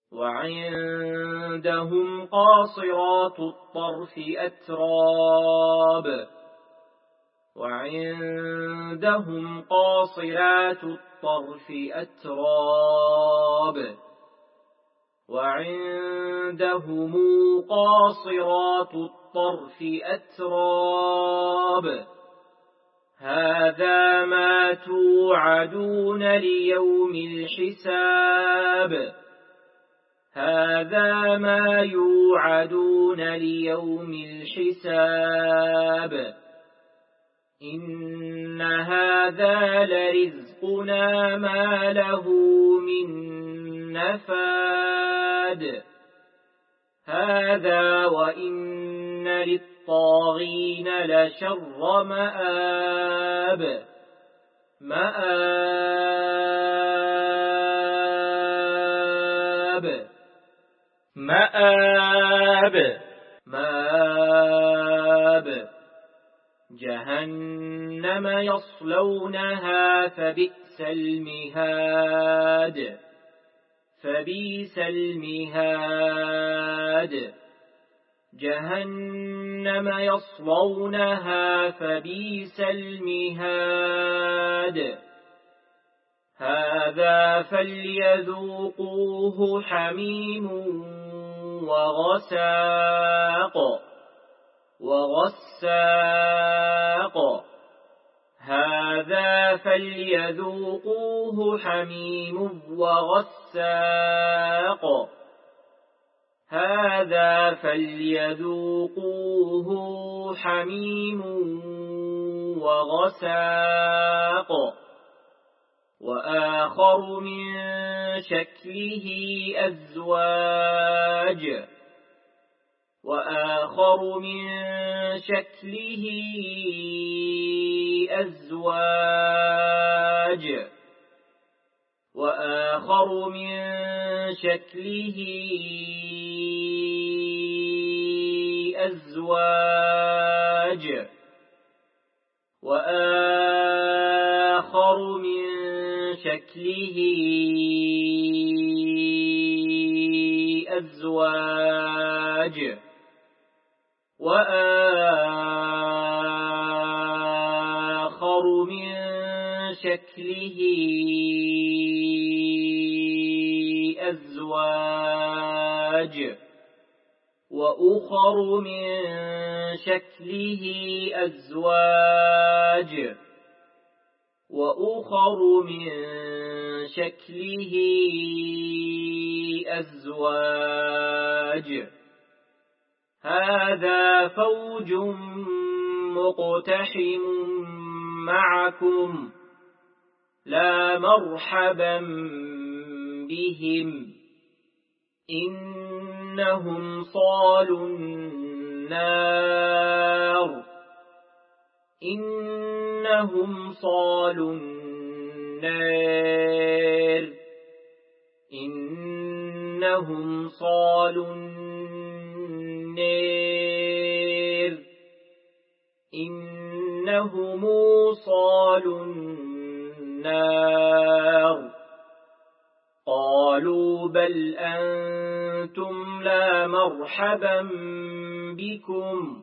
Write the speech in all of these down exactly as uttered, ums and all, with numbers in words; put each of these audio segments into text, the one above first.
وعندهم قاصرات الطرف أتراب وعندهم قاصرات الطرف أتراب وعندهم قاصرات الطرف أتراب هذا ما توعدون ليوم الحساب هذا ما يوعدون ليوم الحساب إن هذا لرزقنا ما له من نفاد هذا وإن للطاغين لشر مآب مآب مآب مآب جهنم يصلونها فبئس المهاد فبئس المهاد جهنم يصلونها فبئس المهاد هذا فليذوقوه حميم وغساق وغساق هذا فليذوقوه حميم وغساق هذا فليذوقوه حميم وغساق وآخر من شكله أزواج وآخر من شكله أزواج وآخر من شكله أزواج وآخر من شكله أزواج وآخر من شكله أزواج وأخر من شكله أزواج وأخر من شكله أزواج هذا فوج مقتحم معكم لا مرحبا بهم إنهم صالوا النار إنهم صالوا النار إنهم صالوا النار إنهم صالوا النار قالوا بل أنتم لا مرحبا بكم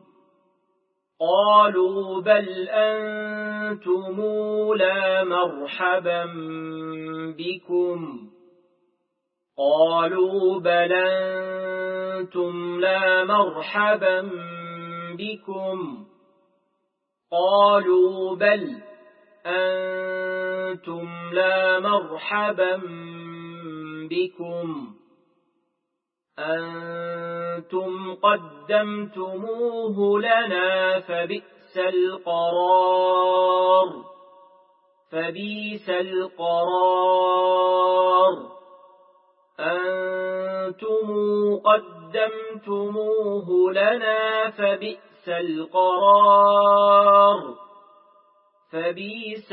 قالوا بل أنتم لا مرحبا بكم قالوا بل أنتم لا مرحبا بكم قالوا بل أنتم لا مرحبا بكم أنتم قدمتموه لنا فبئس القرار فبئس القرار أنتم قدمتموه لنا فبئس القرار فبئس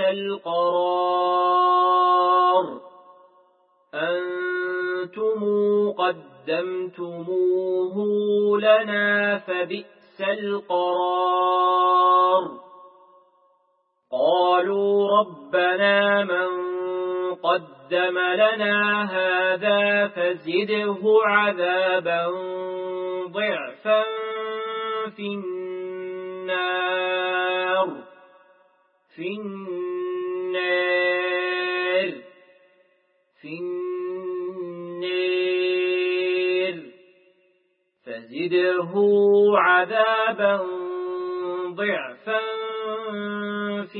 القرار أنتم قدمتموه لنا فبئس القرار قالوا ربنا من قدم لنا هذا فزده عذابا ضعفا في النار في النار في النار فزده عذابا ضعفا في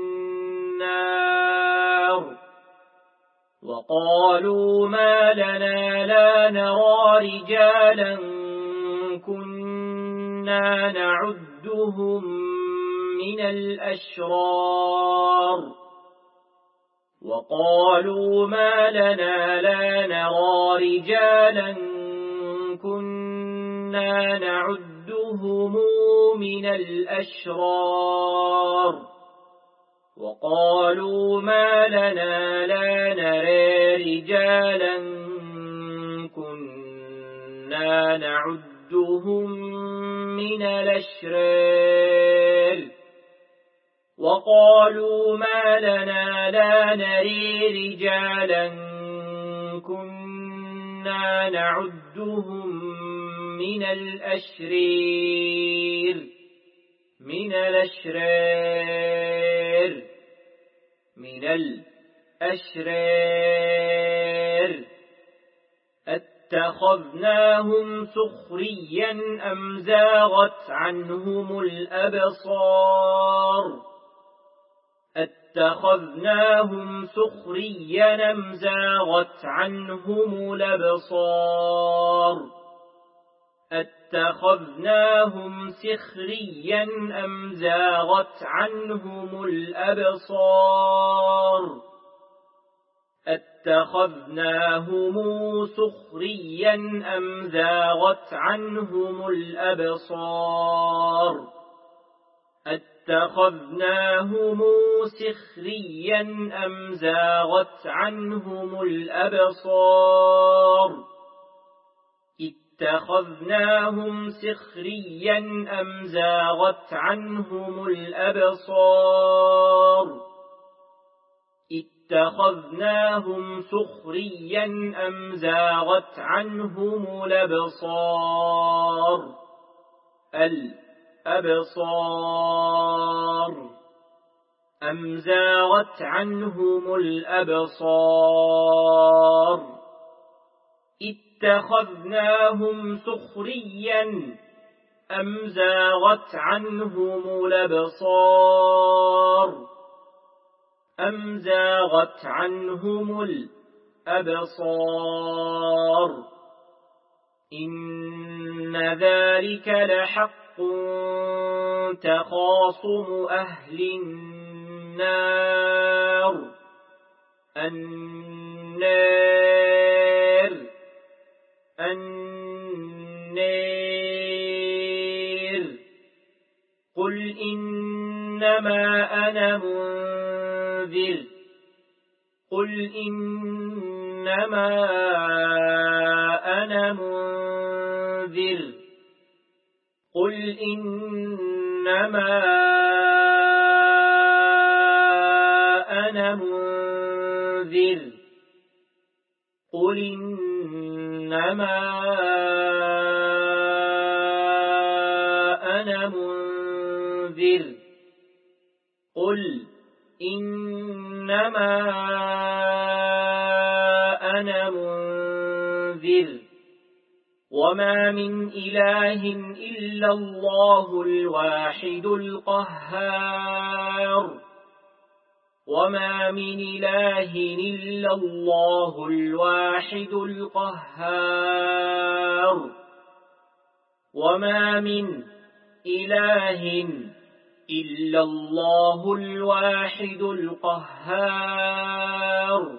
النار وقالوا ما لنا لا نرى رجالا كنا نعدهم من الأشرار وقالوا ما لنا لا نرى رجالا كنا نعدهم من الأشرار وقالوا ما لنا لا نرى رجالا كنا نعدهم من الأشرار وقالوا ما لنا لا نرى رجالا كنا نعدهم من الأشرار من الأشرار من الأشرار اتخذناهم سخريا أم زاغت عنهم الأبصار اتخذناهم سخريا أم زاغت عنهم الأبصار اتخذناهم سخريا أم زاغت عنهم الأبصار اتخذناهم سخريا أم زاغت عنهم الأبصار اتخذناهم سخريا أم زاغت عنهم الأبصار اتخذناهم سخريا أم زاغت عنهم الأبصار اتخذناهم سخريا أم زاغت عنهم الأبصار الأبصار أم زاغت عنهم الأبصار اتخذناهم سخريا أم زاغت عنهم الأبصار أم زاغت عنهم الأبصار إن ذلك لحق تخاصم أهل النار النار النار قل إنما أنا منذر قل إنما أنا منذر قل إنما أنا منذر قل إنما أنا منذر قل إنما أنا منذر وما من إله إلا الله الواحد القهار وما من إله إلا الله الواحد القهار وما من إله إلا الله الواحد القهار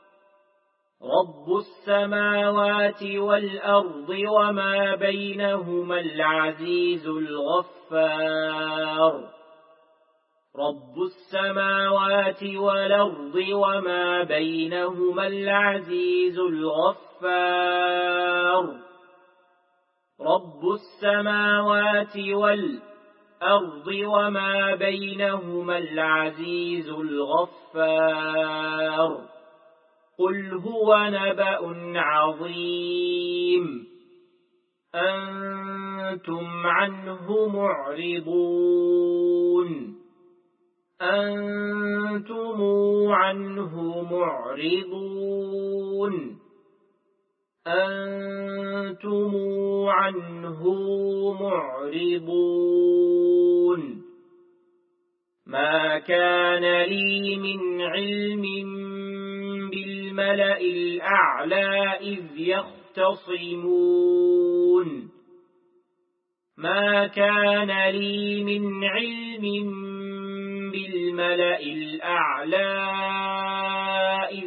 رب السماوات والأرض وما بينهما العزيز الغفار رب السماوات والأرض وما بينهما العزيز الغفار رب السماوات والأرض وما بينهما العزيز الغفار قل هو نبأ عظيم أنتم عنه معرضون أنتم عنه معرضون أنتم عنه معرضون ما كان لي من علم بالملأ الأعلى إذ يختصمون ما كان لي من علم بالملأ الأعلى إذ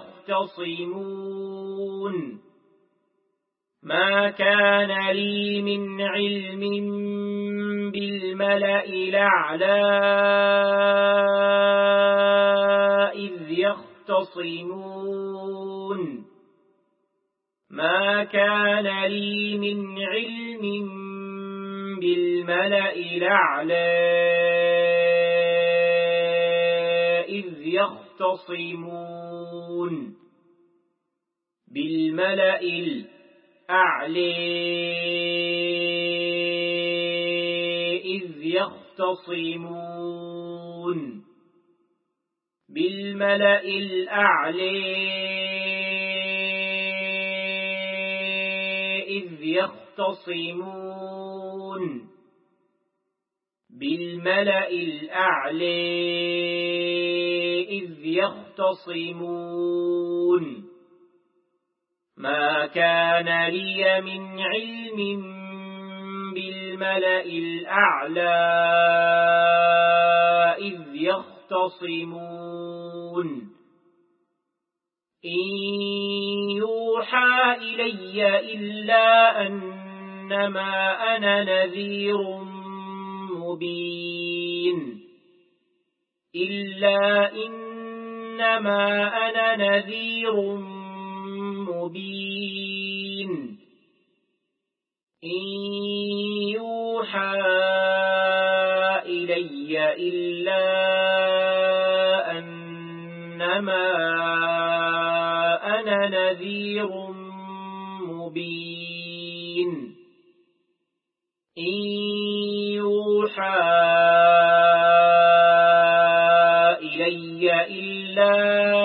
يختصمون ما كان لي من علم بالملأ الأعلى إذ يختصمون ما كان لي من علم بالملأ الأعلى إذ يختصمون بالملأ الأعلى إذ يختصمون بالملأ الأعلى إذ يختصمون بالملأ الأعلى إذ يختصمون ما كان لي من علم بالملأ الأعلى إذ يختصمون إن يوحى إلي إلا أنما أنا نذير مبين إلا إنما أنا نذير مبين إن يوحى إلي إلا أنما أنا نذير مبين إن يوحى إلي إلا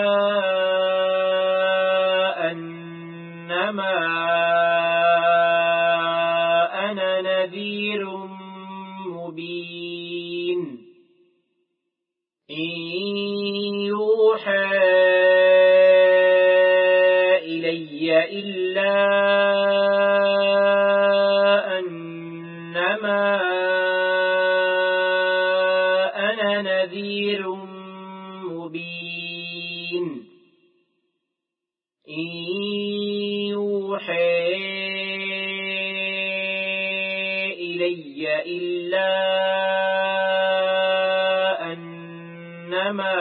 أنما أنا نذير مبين إن يوحى إلي إلا أنما أنا نذير مبين إن يوحى إلي إلا أنما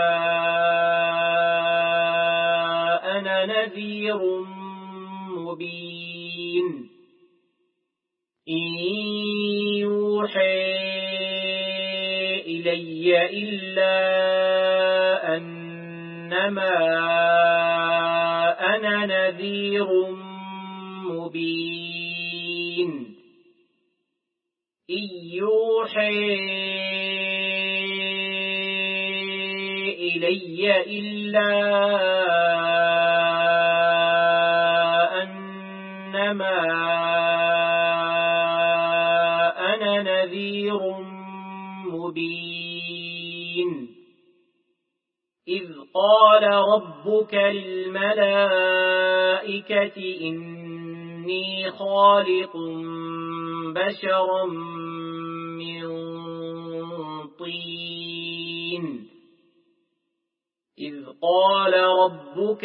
أنا نذير مبين إن يوحى إلي إلا أنما أنا نذير مبين إن يوحى إلي إلا أنما أنا نذير مبين إذ قال ربك للملائكة إني خالق بشرا من طين إذ قال ربك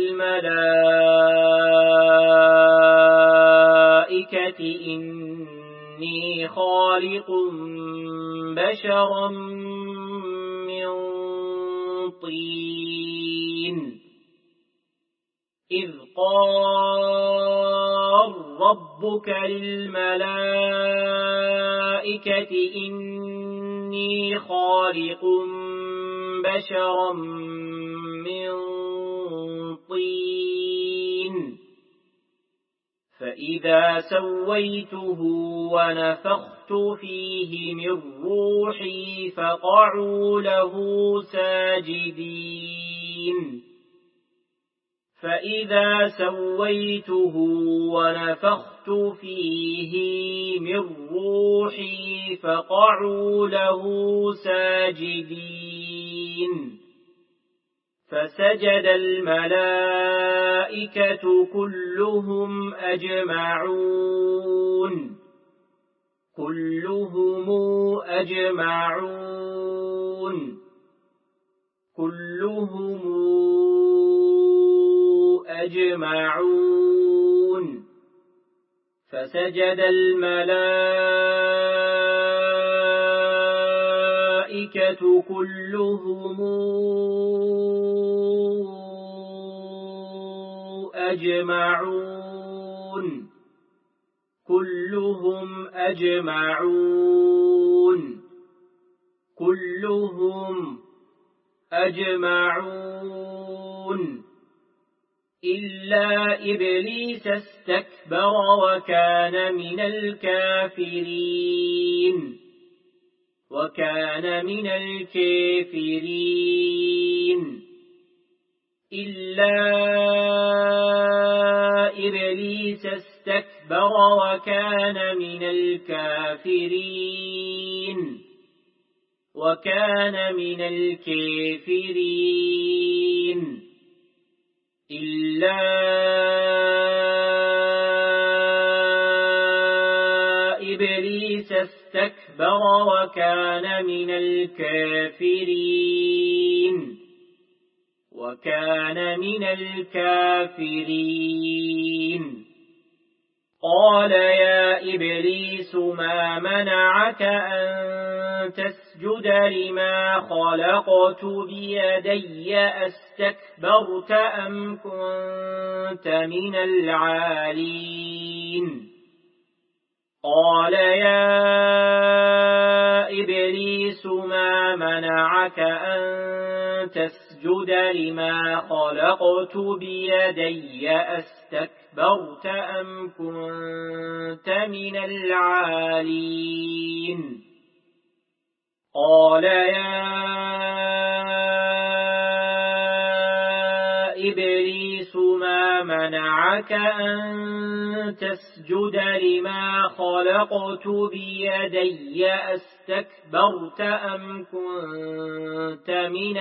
للملائكة إني خالق بشرا من طين إذ قال ربك للملائكة إني خالق بشرا من طين فإذا سويته ونفخت فيه من روحي فقعوا له ساجدين فإذا سويته ونفخت فيه من روحي فقعوا له ساجدين فسجد الملائكة كلهم أجمعون كلهم أجمعون كلهم أجمعون فسجد الملائكة كلهم أجمعون كلهم أجمعون كلهم أجمعون إلا إبليس استكبر وكان من الكافرين وكان من الكافرين إلا إبليس استكبر وكان من الكافرين وكان من الكافرين إلا إبليس استكبر وكان من الكافرين وكان من الكافرين قال يا إبليس ما منعك أن تسجد لما خلقت بيدي أستكبرت أم كنت من العالين قال يا إبليس ما منعك أن تسجد لما خلقت بيدي أستكبرت أم كنت من العالين قال يا إبليس ما منعك أن تسجد لما خلقت بيدي أستكبرت أم كنت من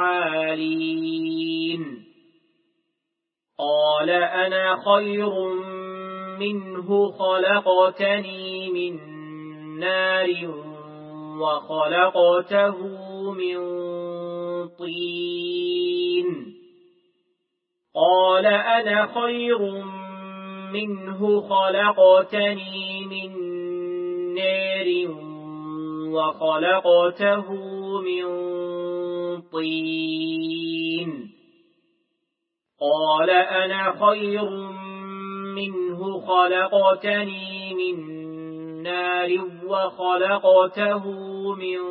العالين قال أنا خير منه خلقتني من نار وخلقته من طين قال أنا خير منه خلقتني من نار وخلقته من طين قال أنا خير منه خلقتني من نار وخلقته من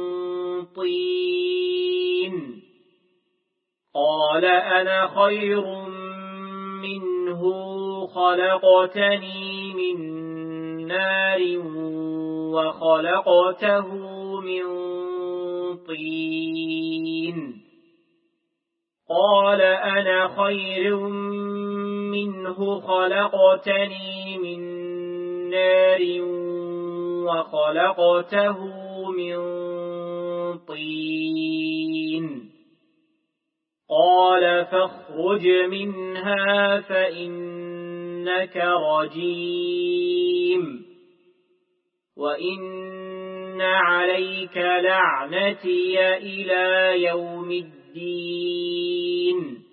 طين قال أنا خير منه خلقتني من نار وخلقته من طين قال أنا خير منه خلقتني من نار وخلقته من طين قال فاخرج منها فإنك رجيم وإن عليك لعنتي إلى يوم الدين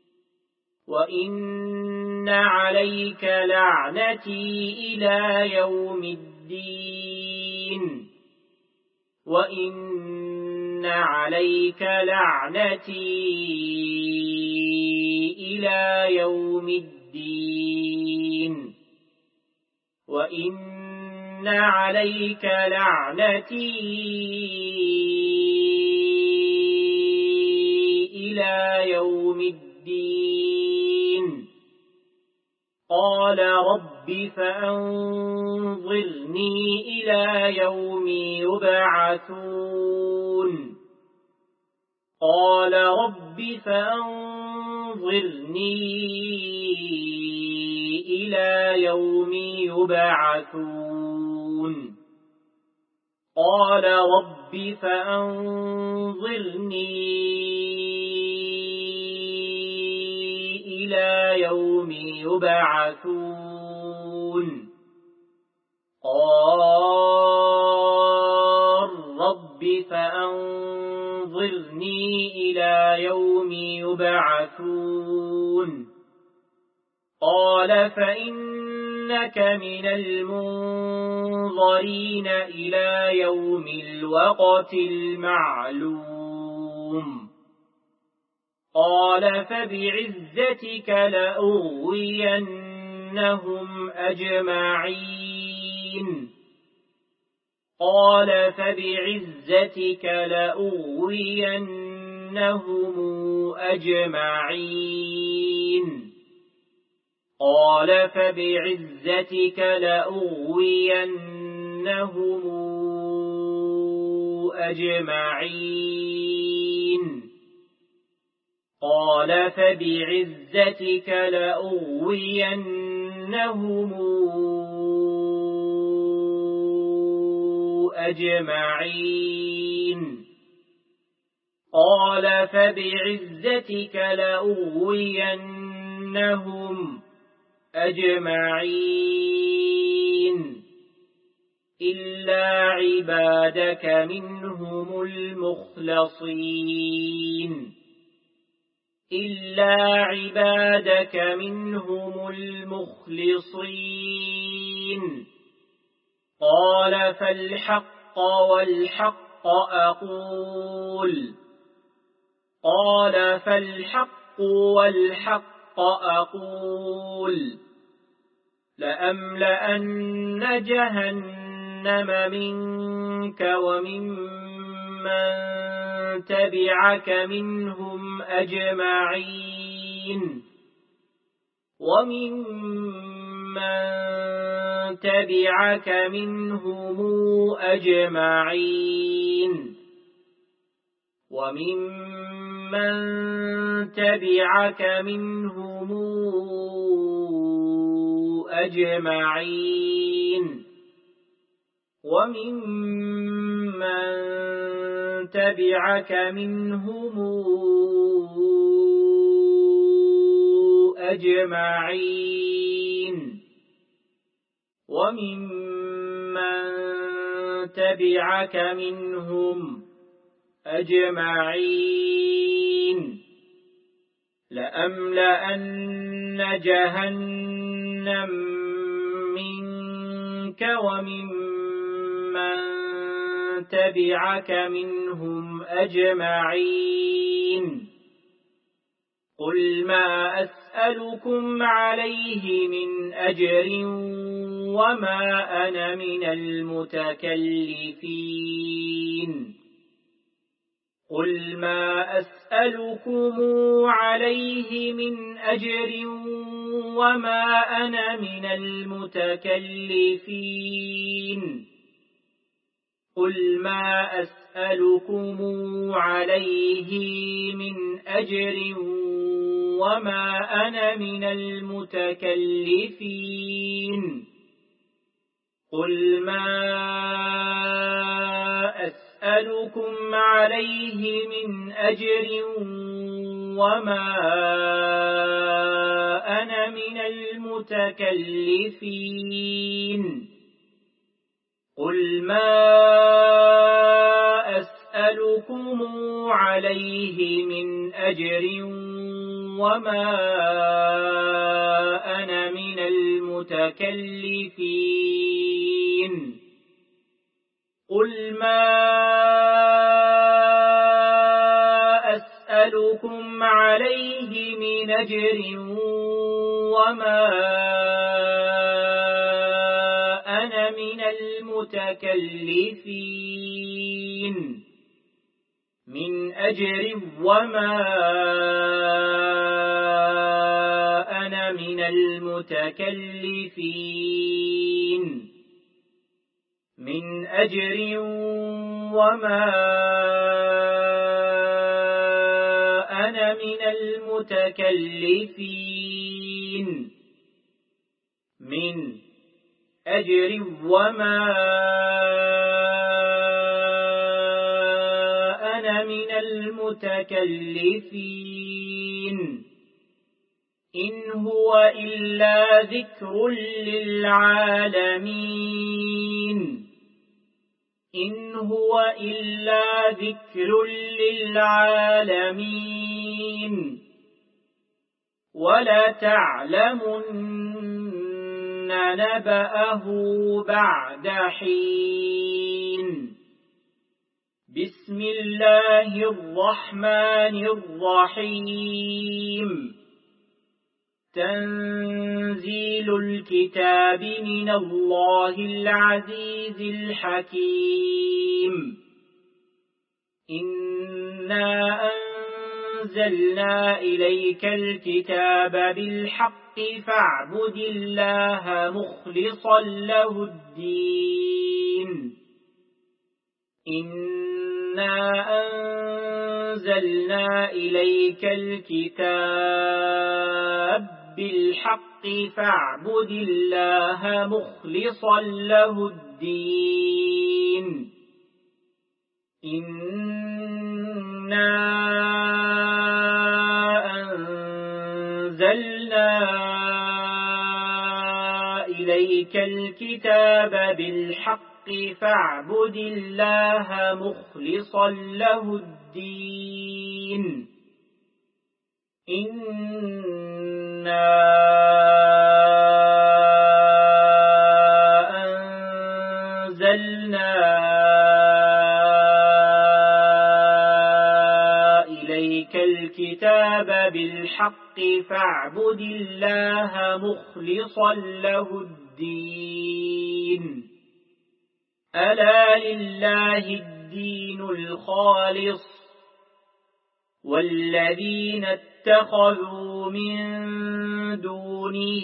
وإن عليك لعنتي إلى يوم الدين وإن عليك لعنتي إلى يوم الدين وإن عليك لعنتي إلى يوم الدين قال رب فأنظرني إلى يوم يبعثون قال رب فأنظرني إلى يوم يبعثون قال رب فأنظرني إلى يوم يبعثون قال رب فأنظرني إلى يوم يبعثون قال فإنك من المنظرين إلى يوم الوقت المعلوم قال فبعزتك لأغوينهم أجمعين قال فبعزتك لأغوينهم أجمعين قال فبعزتك لأغوينهم أجمعين قال فبعزتك لأغوينهم أجمعين قال فبعزتك لأغوينهم أجمعين إلا عبادك منهم المخلصين إلا عبادك منهم المخلصين قال فالحق والحق أقول قال فالحق والحق أقول لأملأن جهنم منك وممن تبعك منهم أجمعين وممن تبعك منهم أجمعين وممن تبعك منهم أجمعين وممن تبعك منهم أجمعين وممن تبعك منهم أجمعين لأملأن جهنم منك وممن تبعك منهم أجمعين قل ما أسألكم عليه من أجر وما أنا من المتكلفين قل ما أسألكم عليه من أجر وما أنا من المتكلفين قل ما أسألكم عليه من أجر وما أنا من المتكلفين قل ما أسألكم عليه من أجر وما أنا من المتكلفين قل ما أسألكم عليه من أجر وما أنا من المتكلفين قل ما أسألكم عليه من أجر وما أنا من المتكلفين من أجر وما أنا من من المتكلفين من أجر وما أنا من المتكلفين من أجر وما أنا من المتكلفين إن هو إلا ذكر للعالمين إن هو إلا ذكر للعالمين ولا تعلمن نبأه بعد حين بسم الله الرحمن الرحيم تنزيل الكتاب من الله العزيز الحكيم إنا أنزلنا إليك الكتاب بالحق فاعبد الله مخلصا له الدين إنا أنزلنا إليك الكتاب بالحق فاعبد الله مخلصا له الدين إنا أنزلنا إليك الكتاب بالحق فاعبد الله مخلصا له الدين إنا أنزلنا إليك الكتاب بالحق فاعبد الله مخلصا له الدين ألا لله الدين الخالص والذين اتخذوا من دونه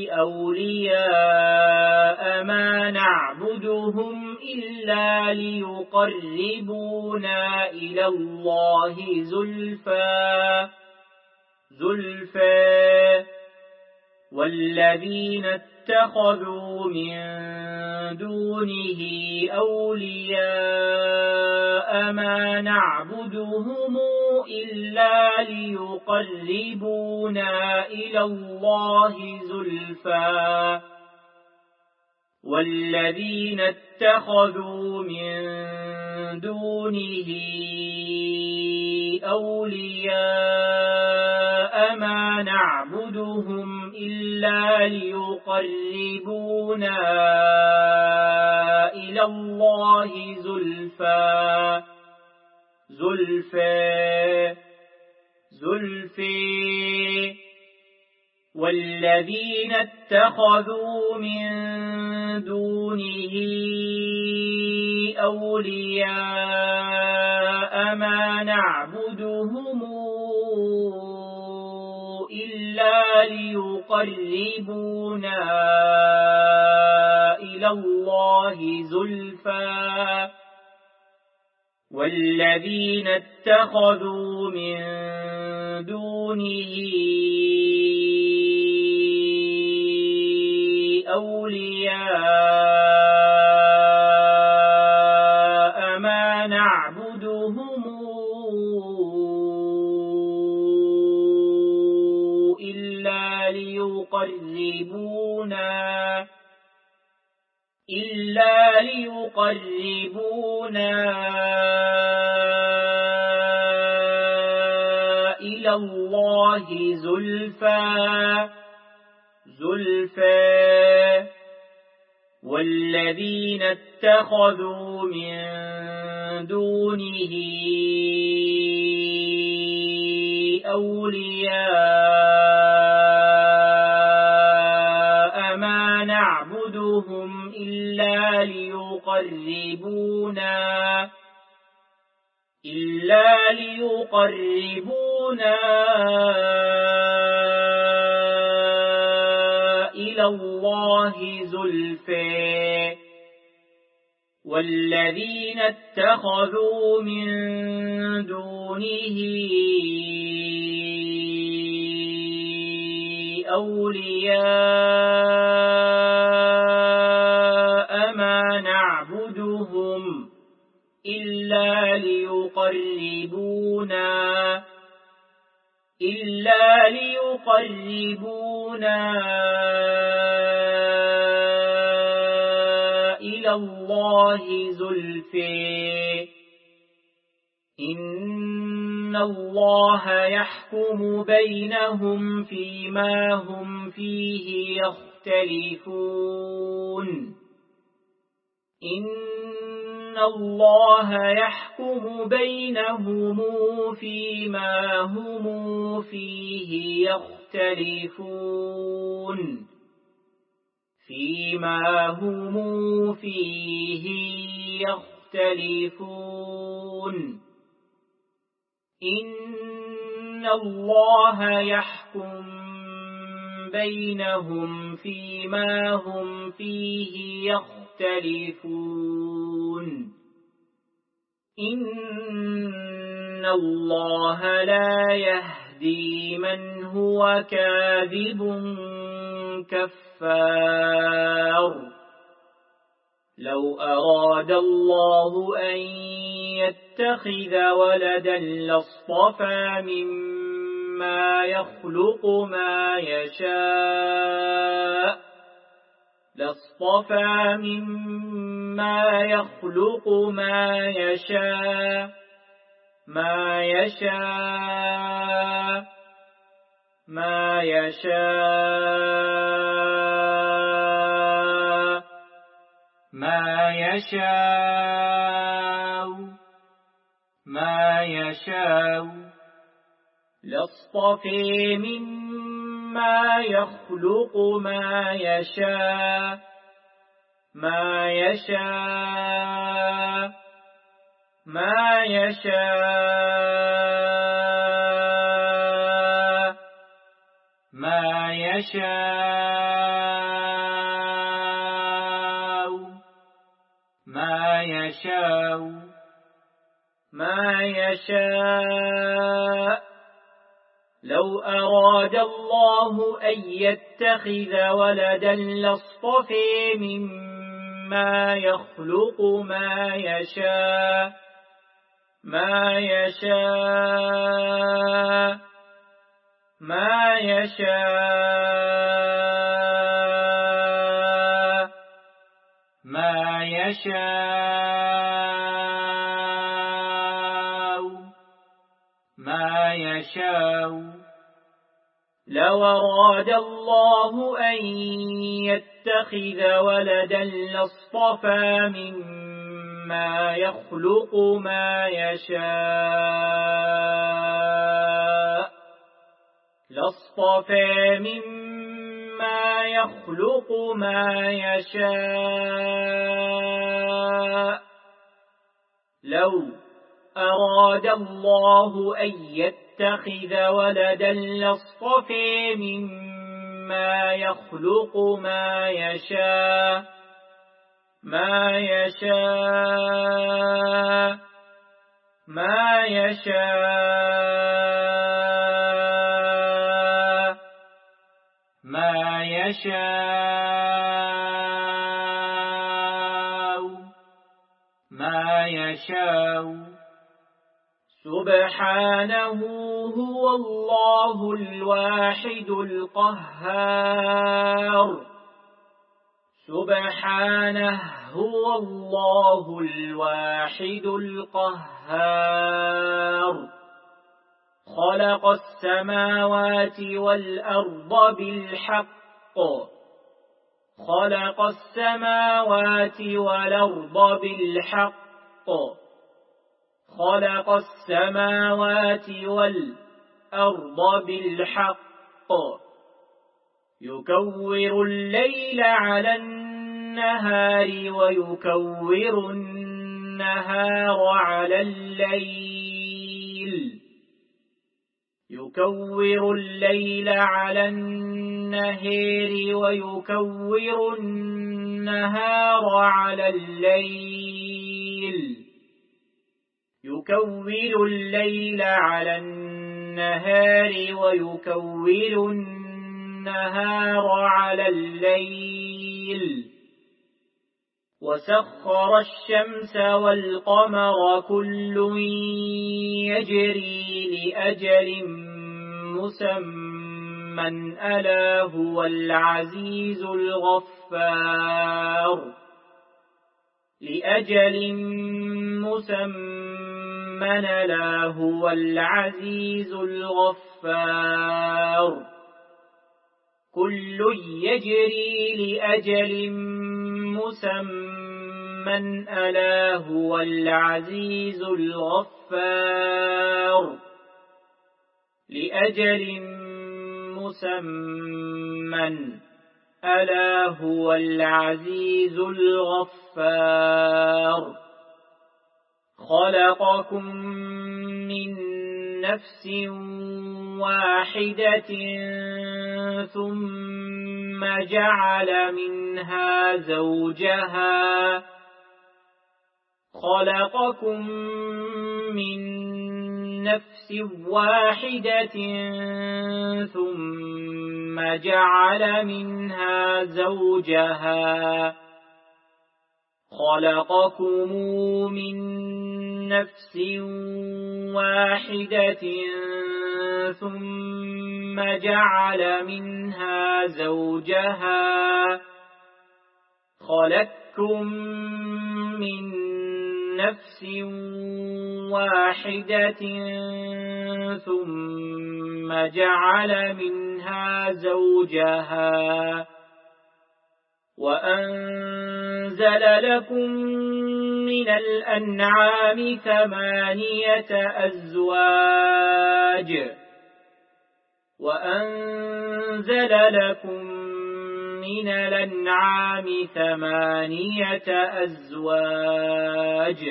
أولياء ما نعبدهم إلا ليقربونا إلى الله زلفى زلفى والذين اتخذوا من دونه أولياء ما نعبدهم إلا ليقربونا إلى الله زلفى والذين اتخذوا من دونه أولياء ما نعبدهم إلا ليقربونا إلى الله زلفى زلفى زلفى والذين اتخذوا من دونه أولياء ما نعبدهم إلا ليقربونا إلى الله زلفى والذين اتخذوا من دونه أولياء ما نعبدهم إلا ليقربونا إلا ليقربونا إلى الله زلفى زلفى والذين اتخذوا من دونه أولياء ما نعبدهم إلا ليقربونا إلا ليقربونا إلى الله زلفى والذين اتخذوا من دونه أولياء ما نعبدهم إلا ليقربونا إلا ليقربونا إلى الله زلفى إن الله يحكم بينهم فيما هم فيه يختلفون إن الله يحكم بينهم فيما هم فيه يختلفون فيما هم فيه يختلفون إن الله يحكم بينهم فيما هم فيه يختلفون إن الله لا يهدي من هو كاذب كفار لو أراد الله أن يتخذ ولدا لاصطفى مما يخلق ما يشاء لاصطفى مما يخلق ما يشاء ما يشاء ما يشاء ما يشاء ما يشاء لاصطفى مما يخلق ما يشاء ما يشاء ما يشاء ما يشاء ما يشاء ما يشاء لو أراد الله أن يتخذ ولدا لاصطفى مما يخلق ما يشاء ما يشاء ما يشاء ما يشاء ما يشاء لو أراد الله أن يتخذ ولدا لاصطفى مما يخلق ما يشاء لاصطفى مما يخلق ما يشاء لو أراد الله أن يتخذ ولدا لاصطفى مما يخلق ما يشاء ما يشاء ما يشاء ما يشاء ما يشاء سبحانه هو الله الواحد القهار سبحانه هو الله الواحد القهار خلق السماوات والأرض بالحق خلق السماوات والأرض بالحق خلق السماوات والأرض بالحق يكور الليل على النهار ويكور النهار على الليل يكور الليل على النهار النهار ويكور النهار على الليل يكور الليل على النهار ويكور النهار على الليل وسخر الشمس والقمر كل يجري لأجل مسمى ألا هو العزيز الغفار لأجل مسمى ألا هو العزيز الغفار كل يجري لأجل مسمى ألا هو العزيز الغفار لأجل مسمى ألا هو العزيز الغفار خلقكم من نفس واحدة ثم جعل منها زوجها خلقكم من نفس واحدة ثم جعل منها زوجها خلقكم من نفس واحدة ثم جعل منها زوجها خلقكم من نفس واحدة ثم جعل منها زوجها وأنزل لكم من الأنعام ثمانية أزواج وأنزل لكم من الأنعام ثمانية أزواج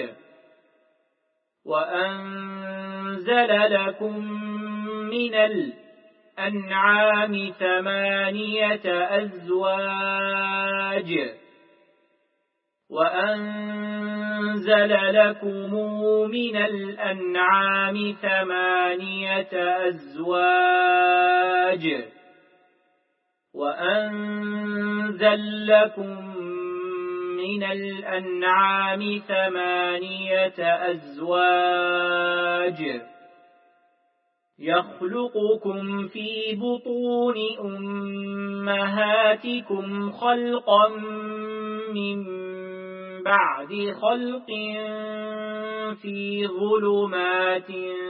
وأنزل لكم من الأنعام ثمانية أزواج وأنزل لكم من الأنعام ثمانية أزواج وأنزل لكم من الأنعام ثمانية أزواج يخلقكم في بطون أمهاتكم خلقا من بعد خلق في ظلمات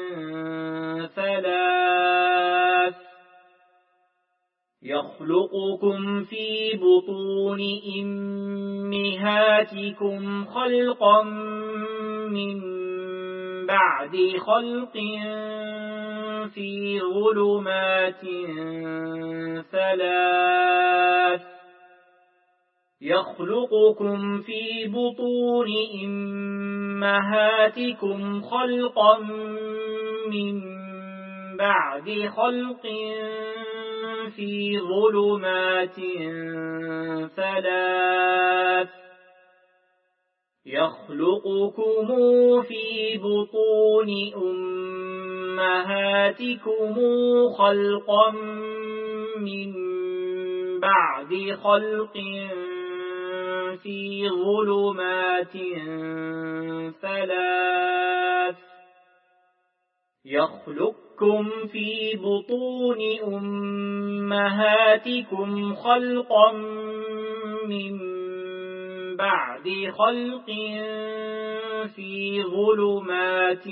ثلاث يخلقكم في بطون أمهاتكم خلقا من بعد خلق في ظلمات ثلاث يخلقكم في بطون أمهاتكم خلقا من بعد خلق في ظلمات ثلاث يخلقكم في بطون أمهاتكم خلقا من بعد خلق في ظلمات ثلاث يخلقكم في بطون أمهاتكم خلقا من بعد خلق في ظلمات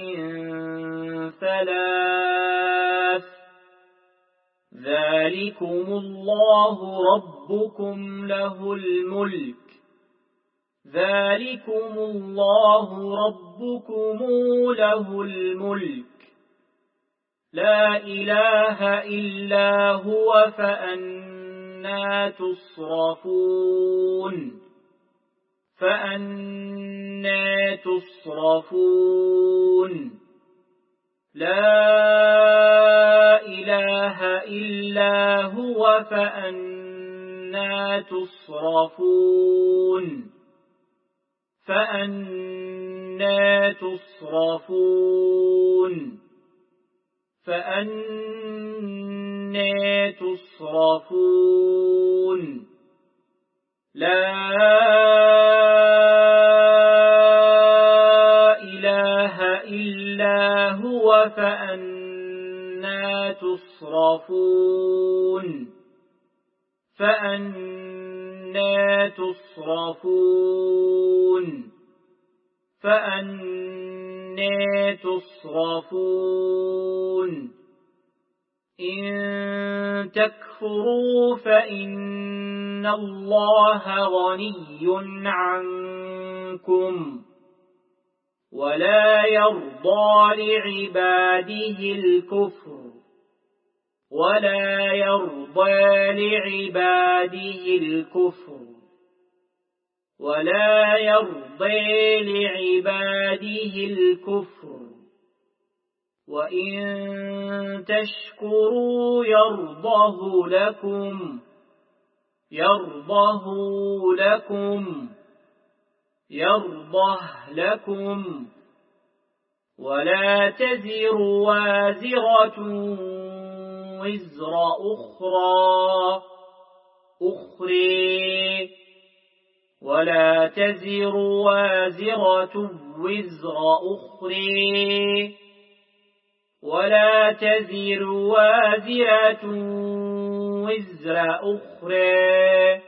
ثلاث ذلكم الله ربكم له الملك ذلكم الله ربكم له الملك لا إله إلا هو فأنى تصرفون فأنى تصرفون لا إله إلا هو فأنا تصرفون فأنا تصرفون فأنا تصرفون لا إله إلا هو فأنا تصرفون فأنا تصرفون فأنا تصرفون إن تكفروا فإن الله غني عنكم ولا يرضى لعباده الكفر ولا يرضى لعباده الكفر ولا يرضى لعباده الكفر وإن تشكروا يرضه لكم يرضه لكم يرضه لكم ولا تزر وازرة وزر أخرى أخرى ولا تزر وازرة وزر أخرى ولا تزر وازرة وزر أخرى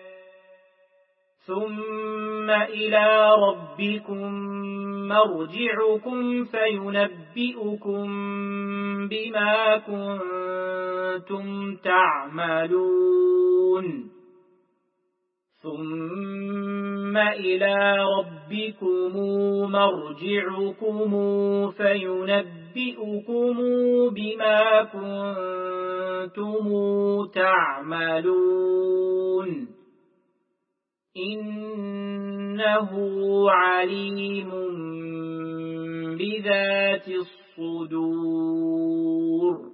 ثم إلى ربكم مرجعكم فينبئكم بما كنتم تعملون ثم إلى ربكم مرجعكم فينبئكم بما كنتم تعملون إنه عليم بذات الصدور